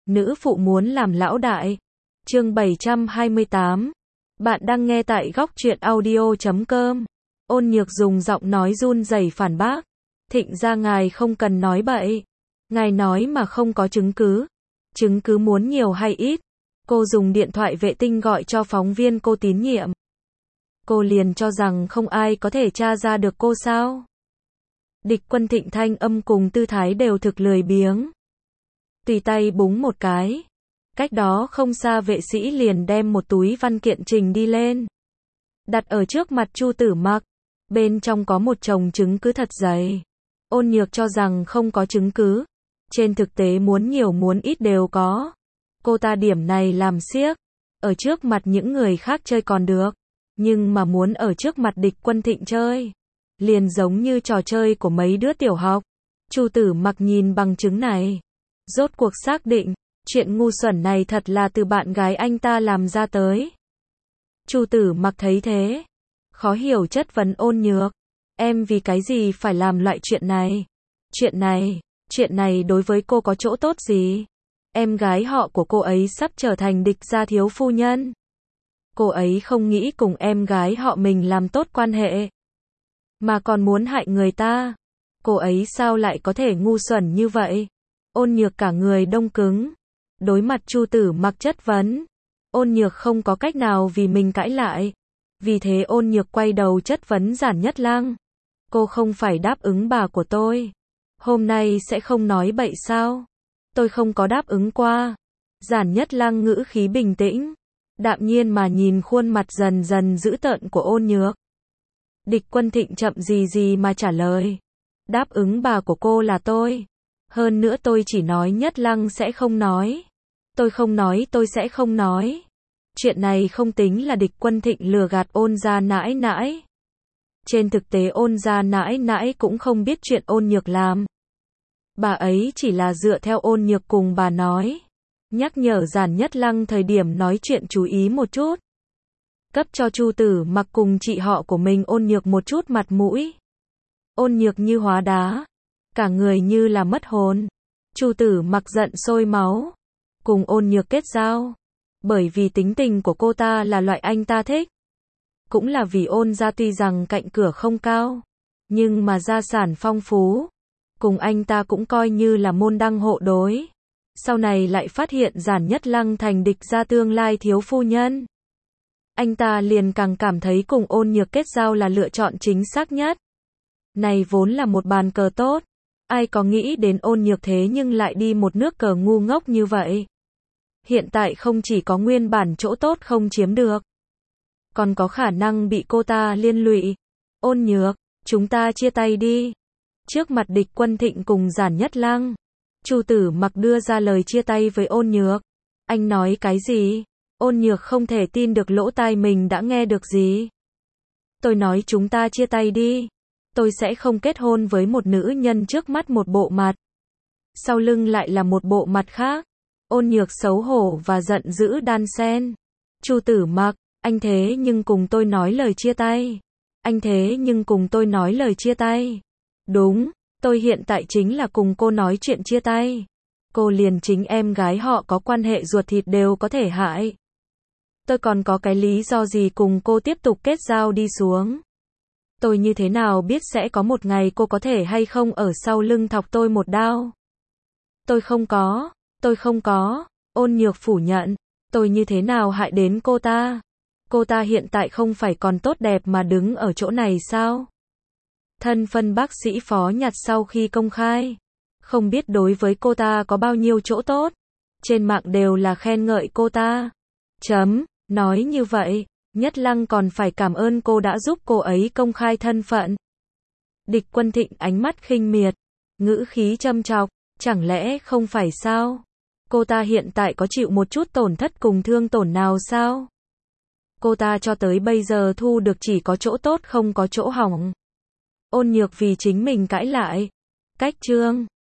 Nữ phụ muốn làm lão đại. Chương 728. Bạn đang nghe tại góc truyện audio.com. Ôn Nhược dùng giọng nói run rẩy phản bác. Thịnh gia ngài không cần nói bậy. Ngài nói mà không có chứng cứ. Chứng cứ muốn nhiều hay ít? Cô dùng điện thoại vệ tinh gọi cho phóng viên cô tín nhiệm. Cô liền cho rằng không ai có thể tra ra được cô sao? Địch Quân Thịnh thanh âm cùng tư thái đều thực lười biếng. Tùy tay búng một cái. Cách đó không xa vệ sĩ liền đem một túi văn kiện trình đi lên. Đặt ở trước mặt Chu Tử Mặc. Bên trong có một chồng chứng cứ thật dày. Ôn Nhược cho rằng không có chứng cứ. Trên thực tế muốn nhiều muốn ít đều có. Cô ta điểm này làm xiếc. Ở trước mặt những người khác chơi còn được. Nhưng mà muốn ở trước mặt Địch Quân Thịnh chơi. Liền giống như trò chơi của mấy đứa tiểu học. Chu Tử Mặc nhìn bằng chứng này. Rốt cuộc xác định, chuyện ngu xuẩn này thật là từ bạn gái anh ta làm ra tới. Chu Tử Mặc thấy thế. Khó hiểu chất vấn Ôn Nhược. Em vì cái gì phải làm loại chuyện này? Chuyện này đối với cô có chỗ tốt gì? Em gái họ của cô ấy sắp trở thành địch gia thiếu phu nhân. Cô ấy không nghĩ cùng em gái họ mình làm tốt quan hệ. Mà còn muốn hại người ta. Cô ấy sao lại có thể ngu xuẩn như vậy? Ôn Nhược cả người đông cứng. Đối mặt Chu Tử Mặc chất vấn. Ôn Nhược không có cách nào vì mình cãi lại. Vì thế Ôn Nhược quay đầu chất vấn Giản Nhất Lăng. Cô không phải đáp ứng bà của tôi. Hôm nay sẽ không nói bậy sao? Tôi không có đáp ứng qua. Giản Nhất Lăng ngữ khí bình tĩnh. Đạm nhiên mà nhìn khuôn mặt dần dần dữ tợn của Ôn Nhược. Địch Quân Thịnh chậm gì mà trả lời. Đáp ứng bà của cô là tôi. Hơn nữa tôi chỉ nói Nhất Lăng sẽ không nói. Tôi không nói tôi sẽ không nói. Chuyện này không tính là Địch Quân Thịnh lừa gạt Ôn gia nãi nãi. Trên thực tế Ôn gia nãi nãi cũng không biết chuyện Ôn Nhược làm. Bà ấy chỉ là dựa theo Ôn Nhược cùng bà nói. Nhắc nhở Giản Nhất Lăng thời điểm nói chuyện chú ý một chút. Cấp cho Chu Tử Mặc cùng chị họ của mình Ôn Nhược một chút mặt mũi. Ôn Nhược như hóa đá. Cả người như là mất hồn. Chu Tử Mặc giận sôi máu. Cùng Ôn Nhược kết giao. Bởi vì tính tình của cô ta là loại anh ta thích. Cũng là vì Ôn gia tuy rằng cạnh cửa không cao. Nhưng mà gia sản phong phú. Cùng anh ta cũng coi như là môn đăng hộ đối. Sau này lại phát hiện Giản Nhất Lăng thành địch gia tương lai thiếu phu nhân. Anh ta liền càng cảm thấy cùng Ôn Nhược kết giao là lựa chọn chính xác nhất. Này vốn là một bàn cờ tốt. Ai có nghĩ đến Ôn Nhược thế nhưng lại đi một nước cờ ngu ngốc như vậy. Hiện tại không chỉ có nguyên bản chỗ tốt không chiếm được. Còn có khả năng bị cô ta liên lụy. Ôn Nhược, chúng ta chia tay đi. Trước mặt Địch Quân Thịnh cùng Giản Nhất Lăng. Chu Tử Mặc đưa ra lời chia tay với Ôn Nhược. Anh nói cái gì? Ôn Nhược không thể tin được lỗ tai mình đã nghe được gì. Tôi nói chúng ta chia tay đi. Tôi sẽ không kết hôn với một nữ nhân trước mắt một bộ mặt. Sau lưng lại là một bộ mặt khác. Ôn Nhược xấu hổ và giận dữ đan xen. Chu Tử Mặc, anh thế nhưng cùng tôi nói lời chia tay. Anh thế nhưng cùng tôi nói lời chia tay. Đúng, tôi hiện tại chính là cùng cô nói chuyện chia tay. Cô liền chính em gái họ có quan hệ ruột thịt đều có thể hại. Tôi còn có cái lý do gì cùng cô tiếp tục kết giao đi xuống. Tôi như thế nào biết sẽ có một ngày cô có thể hay không ở sau lưng thọc tôi một đao. Tôi không có. Ôn Nhược phủ nhận. Tôi như thế nào hại đến cô ta. Cô ta hiện tại không phải còn tốt đẹp mà đứng ở chỗ này sao? Thân phận bác sĩ phó nhặt sau khi công khai. Không biết đối với cô ta có bao nhiêu chỗ tốt. Trên mạng đều là khen ngợi cô ta. Nói như vậy, Nhất Lăng còn phải cảm ơn cô đã giúp cô ấy công khai thân phận. Địch Quân Thịnh ánh mắt khinh miệt. Ngữ khí châm chọc. Chẳng lẽ không phải sao? Cô ta hiện tại có chịu một chút tổn thất cùng thương tổn nào sao? Cô ta cho tới bây giờ thu được chỉ có chỗ tốt không có chỗ hỏng. Ôn Nhược vì chính mình cãi lại. Cách chương